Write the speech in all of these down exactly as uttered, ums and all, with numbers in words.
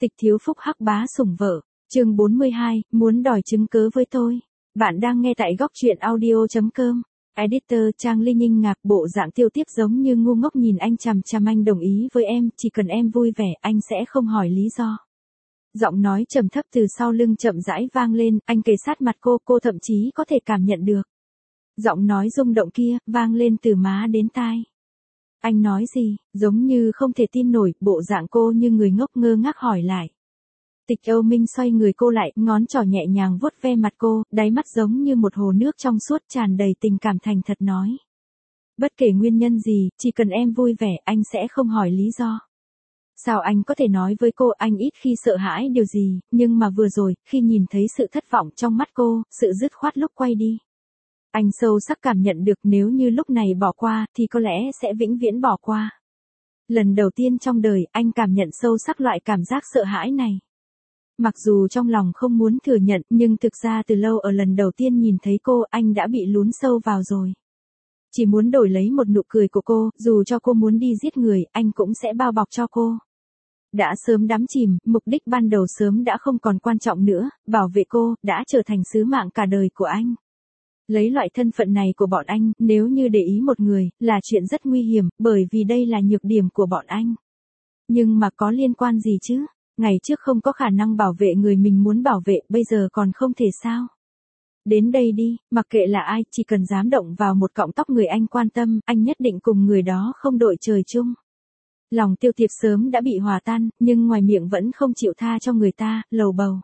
Tịch thiếu phúc hắc bá sủng vợ, chương bốn mươi hai, muốn đòi chứng cớ với tôi. Bạn đang nghe tại góc truyện audio chấm com. Editor Trang Ly Ninh ngạc, bộ dạng Tiêu Tiếp giống như ngu ngốc nhìn anh chằm chằm. Anh đồng ý với em, chỉ cần em vui vẻ, anh sẽ không hỏi lý do. Giọng nói trầm thấp từ sau lưng chậm rãi vang lên, anh kề sát mặt cô, cô thậm chí có thể cảm nhận được. Giọng nói rung động kia, vang lên từ má đến tai. Anh nói gì, giống như không thể tin nổi, bộ dạng cô như người ngốc ngơ ngác hỏi lại. Tịch Âu Minh xoay người cô lại, ngón trỏ nhẹ nhàng vuốt ve mặt cô, đáy mắt giống như một hồ nước trong suốt tràn đầy tình cảm thành thật nói. Bất kể nguyên nhân gì, chỉ cần em vui vẻ, anh sẽ không hỏi lý do. Sao anh có thể nói với cô, anh ít khi sợ hãi điều gì, nhưng mà vừa rồi, khi nhìn thấy sự thất vọng trong mắt cô, sự dứt khoát lúc quay đi. Anh sâu sắc cảm nhận được nếu như lúc này bỏ qua, thì có lẽ sẽ vĩnh viễn bỏ qua. Lần đầu tiên trong đời, anh cảm nhận sâu sắc loại cảm giác sợ hãi này. Mặc dù trong lòng không muốn thừa nhận, nhưng thực ra từ lâu ở lần đầu tiên nhìn thấy cô, anh đã bị lún sâu vào rồi. Chỉ muốn đổi lấy một nụ cười của cô, dù cho cô muốn đi giết người, anh cũng sẽ bao bọc cho cô. Đã sớm đắm chìm, mục đích ban đầu sớm đã không còn quan trọng nữa, bảo vệ cô, đã trở thành sứ mạng cả đời của anh. Lấy loại thân phận này của bọn anh, nếu như để ý một người, là chuyện rất nguy hiểm, bởi vì đây là nhược điểm của bọn anh. Nhưng mà có liên quan gì chứ? Ngày trước không có khả năng bảo vệ người mình muốn bảo vệ, bây giờ còn không thể sao? Đến đây đi, mặc kệ là ai, chỉ cần dám động vào một cọng tóc người anh quan tâm, anh nhất định cùng người đó không đội trời chung. Lòng Tiêu Tiệp sớm đã bị hòa tan, nhưng ngoài miệng vẫn không chịu tha cho người ta, lầu bầu.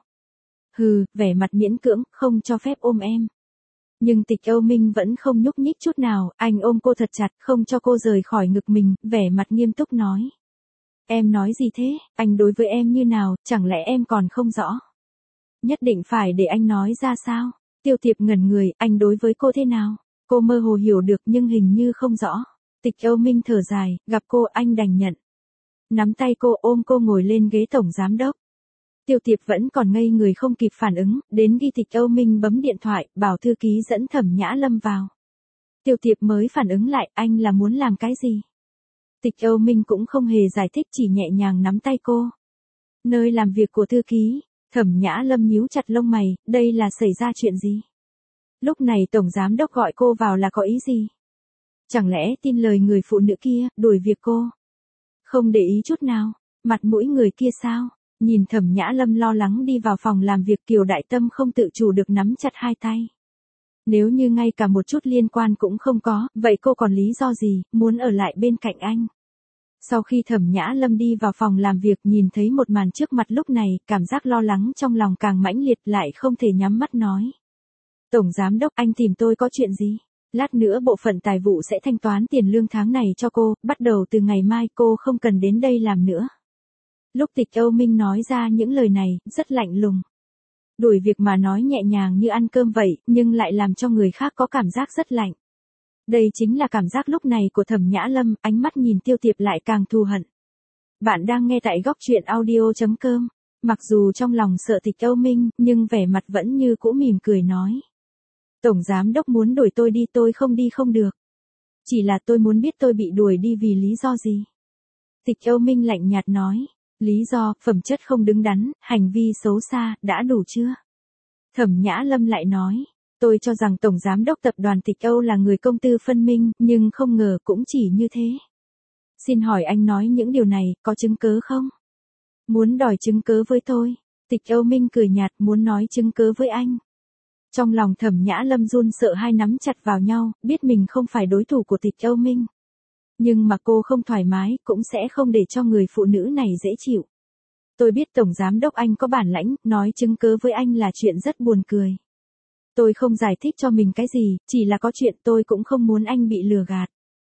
Hừ, vẻ mặt miễn cưỡng, không cho phép ôm em. Nhưng Tịch Âu Minh vẫn không nhúc nhích chút nào, anh ôm cô thật chặt, không cho cô rời khỏi ngực mình, vẻ mặt nghiêm túc nói. Em nói gì thế, anh đối với em như nào, chẳng lẽ em còn không rõ? Nhất định phải để anh nói ra sao? Tiêu Tiệp ngẩn người, anh đối với cô thế nào? Cô mơ hồ hiểu được nhưng hình như không rõ. Tịch Âu Minh thở dài, gặp cô anh đành nhận. Nắm tay cô ôm cô ngồi lên ghế tổng giám đốc. Tiêu Tiệp vẫn còn ngây người không kịp phản ứng, đến khi Tịch Âu Minh bấm điện thoại, bảo thư ký dẫn Thẩm Nhã Lâm vào. Tiêu Tiệp mới phản ứng lại, anh là muốn làm cái gì? Tịch Âu Minh cũng không hề giải thích, chỉ nhẹ nhàng nắm tay cô. Nơi làm việc của thư ký, Thẩm Nhã Lâm nhíu chặt lông mày, đây là xảy ra chuyện gì? Lúc này tổng giám đốc gọi cô vào là có ý gì? Chẳng lẽ tin lời người phụ nữ kia, đuổi việc cô? Không để ý chút nào, mặt mũi người kia sao? Nhìn Thẩm Nhã Lâm lo lắng đi vào phòng làm việc, Kiều Đại Tâm không tự chủ được nắm chặt hai tay. Nếu như ngay cả một chút liên quan cũng không có, vậy cô còn lý do gì, muốn ở lại bên cạnh anh? Sau khi Thẩm Nhã Lâm đi vào phòng làm việc, nhìn thấy một màn trước mặt lúc này, cảm giác lo lắng trong lòng càng mãnh liệt, lại không thể nhắm mắt nói. Tổng giám đốc, anh tìm tôi có chuyện gì? Lát nữa bộ phận tài vụ sẽ thanh toán tiền lương tháng này cho cô, bắt đầu từ ngày mai cô không cần đến đây làm nữa. Lúc Tịch Âu Minh nói ra những lời này, rất lạnh lùng. Đuổi việc mà nói nhẹ nhàng như ăn cơm vậy, nhưng lại làm cho người khác có cảm giác rất lạnh. Đây chính là cảm giác lúc này của Thẩm Nhã Lâm, ánh mắt nhìn Tiêu Tiệp lại càng thù hận. Bạn đang nghe tại góc truyện audio chấm com. Mặc dù trong lòng sợ Tịch Âu Minh, nhưng vẻ mặt vẫn như cũ mỉm cười nói. Tổng giám đốc muốn đuổi tôi đi, tôi không đi không được. Chỉ là tôi muốn biết tôi bị đuổi đi vì lý do gì. Tịch Âu Minh lạnh nhạt nói. Lý do, phẩm chất không đứng đắn, hành vi xấu xa, đã đủ chưa? Thẩm Nhã Lâm lại nói. Tôi cho rằng Tổng Giám đốc Tập đoàn Tịch Âu là người công tư phân minh, nhưng không ngờ cũng chỉ như thế. Xin hỏi anh nói những điều này, có chứng cớ không? Muốn đòi chứng cớ với tôi. Tịch Âu Minh cười nhạt, muốn nói chứng cớ với anh. Trong lòng Thẩm Nhã Lâm run sợ, hai nắm chặt vào nhau, biết mình không phải đối thủ của Tịch Âu Minh. Nhưng mà cô không thoải mái, cũng sẽ không để cho người phụ nữ này dễ chịu. Tôi biết Tổng Giám đốc anh có bản lãnh, nói chứng cớ với anh là chuyện rất buồn cười. Tôi không giải thích cho mình cái gì, chỉ là có chuyện tôi cũng không muốn anh bị lừa gạt.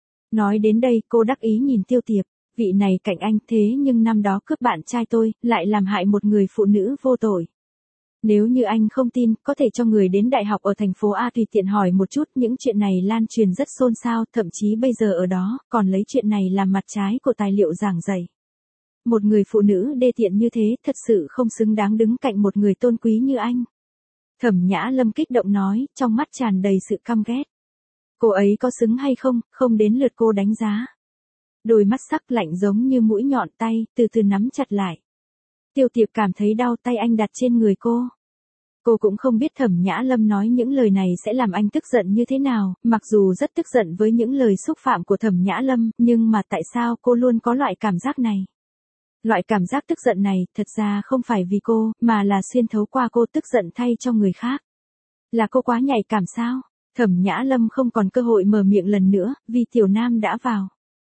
Nói đến đây, cô đắc ý nhìn Tiêu Tiệp, vị này cạnh anh thế nhưng năm đó cướp bạn trai tôi, lại làm hại một người phụ nữ vô tội. Nếu như anh không tin, có thể cho người đến đại học ở thành phố A tùy tiện hỏi một chút, những chuyện này lan truyền rất xôn xao, thậm chí bây giờ ở đó, còn lấy chuyện này làm mặt trái của tài liệu giảng dạy. Một người phụ nữ đê tiện như thế, thật sự không xứng đáng đứng cạnh một người tôn quý như anh. Thẩm Nhã Lâm kích động nói, trong mắt tràn đầy sự căm ghét. Cô ấy có xứng hay không, không đến lượt cô đánh giá. Đôi mắt sắc lạnh giống như mũi nhọn, tay, từ từ nắm chặt lại. Tiêu Tiệp cảm thấy đau, tay anh đặt trên người cô. Cô cũng không biết Thẩm Nhã Lâm nói những lời này sẽ làm anh tức giận như thế nào, mặc dù rất tức giận với những lời xúc phạm của Thẩm Nhã Lâm, nhưng mà tại sao cô luôn có loại cảm giác này? Loại cảm giác tức giận này, thật ra không phải vì cô, mà là xuyên thấu qua cô tức giận thay cho người khác. Là cô quá nhạy cảm sao? Thẩm Nhã Lâm không còn cơ hội mở miệng lần nữa, vì Tiểu Nam đã vào.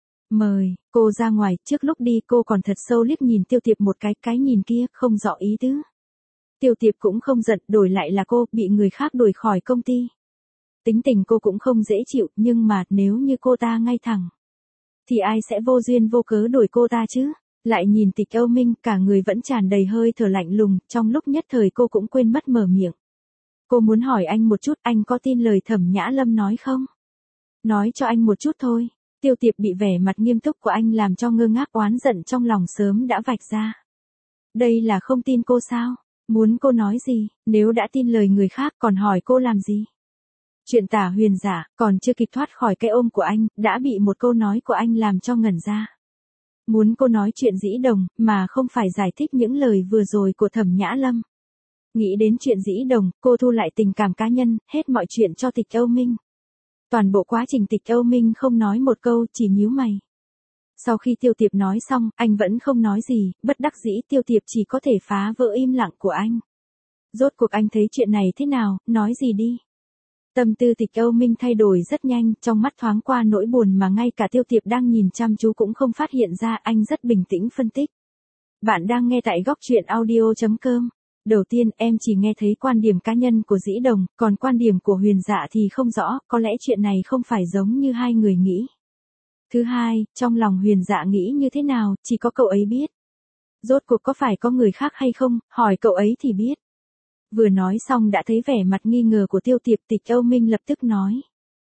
Mời, cô ra ngoài, trước lúc đi cô còn thật sâu liếc nhìn Tiêu Tiệp một cái, cái nhìn kia, không rõ ý tứ. Tiêu Tiệp cũng không giận, đổi lại là cô, bị người khác đuổi khỏi công ty. Tính tình cô cũng không dễ chịu, nhưng mà, nếu như cô ta ngay thẳng, thì ai sẽ vô duyên vô cớ đuổi cô ta chứ? Lại nhìn Tịch Âu Minh, cả người vẫn tràn đầy hơi thở lạnh lùng, trong lúc nhất thời cô cũng quên mất mở miệng. Cô muốn hỏi anh một chút, anh có tin lời Thẩm Nhã Lâm nói không? Nói cho anh một chút thôi. Tiêu Tiệp bị vẻ mặt nghiêm túc của anh làm cho ngơ ngác, oán giận trong lòng sớm đã vạch ra. Đây là không tin cô sao? Muốn cô nói gì? Nếu đã tin lời người khác còn hỏi cô làm gì? Chuyện Tả Huyền giả, còn chưa kịp thoát khỏi cái ôm của anh, đã bị một câu nói của anh làm cho ngẩn ra. Muốn cô nói chuyện Dĩ Đồng, mà không phải giải thích những lời vừa rồi của Thẩm Nhã Lâm. Nghĩ đến chuyện Dĩ Đồng, cô thu lại tình cảm cá nhân, hết mọi chuyện cho Tịch Âu Minh. Toàn bộ quá trình Tịch Âu Minh không nói một câu, chỉ nhíu mày. Sau khi Tiêu Tiệp nói xong, anh vẫn không nói gì, bất đắc dĩ Tiêu Tiệp chỉ có thể phá vỡ im lặng của anh. Rốt cuộc anh thấy chuyện này thế nào, nói gì đi. Tâm tư Tịch Âu Minh thay đổi rất nhanh, trong mắt thoáng qua nỗi buồn mà ngay cả Tiêu Tiệp đang nhìn chăm chú cũng không phát hiện ra, anh rất bình tĩnh phân tích. Bạn đang nghe tại góc truyện audio chấm com. Đầu tiên em chỉ nghe thấy quan điểm cá nhân của Dĩ Đồng, còn quan điểm của Huyền Dạ thì không rõ, có lẽ chuyện này không phải giống như hai người nghĩ. Thứ hai, trong lòng Huyền Dạ nghĩ như thế nào, chỉ có cậu ấy biết. Rốt cuộc có phải có người khác hay không, hỏi cậu ấy thì biết. Vừa nói xong đã thấy vẻ mặt nghi ngờ của Tiêu Tiệp, Tịch Âu Minh lập tức nói.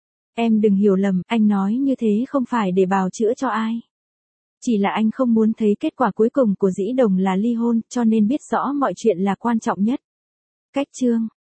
Em đừng hiểu lầm, anh nói như thế không phải để bào chữa cho ai. Chỉ là anh không muốn thấy kết quả cuối cùng của Dĩ Đồng là ly hôn, cho nên biết rõ mọi chuyện là quan trọng nhất. Cách chương,